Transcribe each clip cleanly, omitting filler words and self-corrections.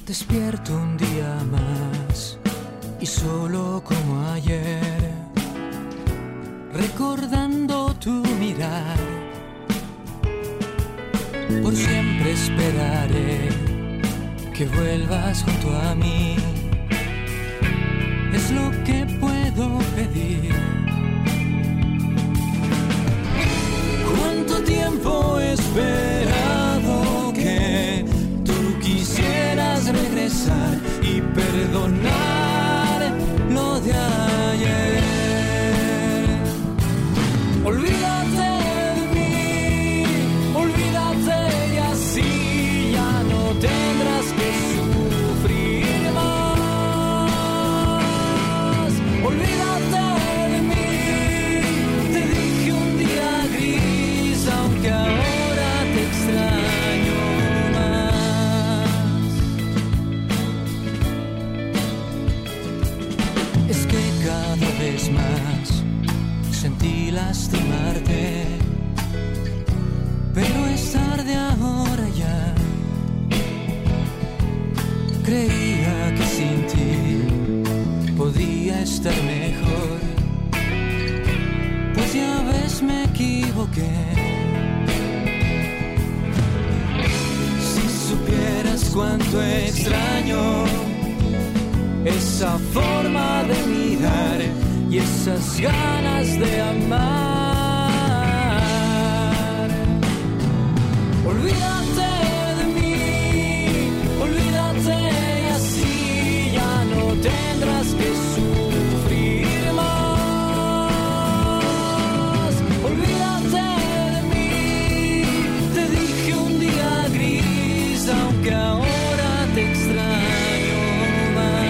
Despierto un día más y solo como ayer, recordando tu mirar. Por siempre esperaré que vuelvas junto a mí. Es lo que puedo pedir. ¿Cuánto tiempo he esperado que tú quisieras regresar y perdonar lo de ayer? Olvídate de mí, olvídate y así ya no tendrás que sufrir más. Olvídate de mí, te dije un día gris, aunque ahora te extraño más. Es que cada vez más sentí lastimarte, pero es tarde ahora ya. Creía que sin ti podía estar mejor, pues ya ves me equivoqué. Si supieras cuánto extraño esa forma de mirar y esas ganas de amar. Olvídate de mí, olvídate y así ya no tendrás que sufrir más. Olvídate de mí, te dije un día gris, aunque ahora te extraño más.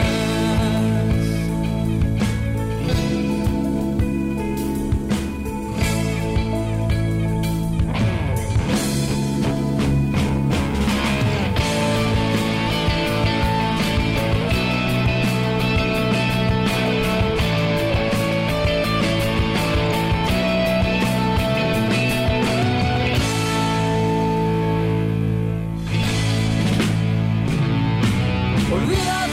Olvídate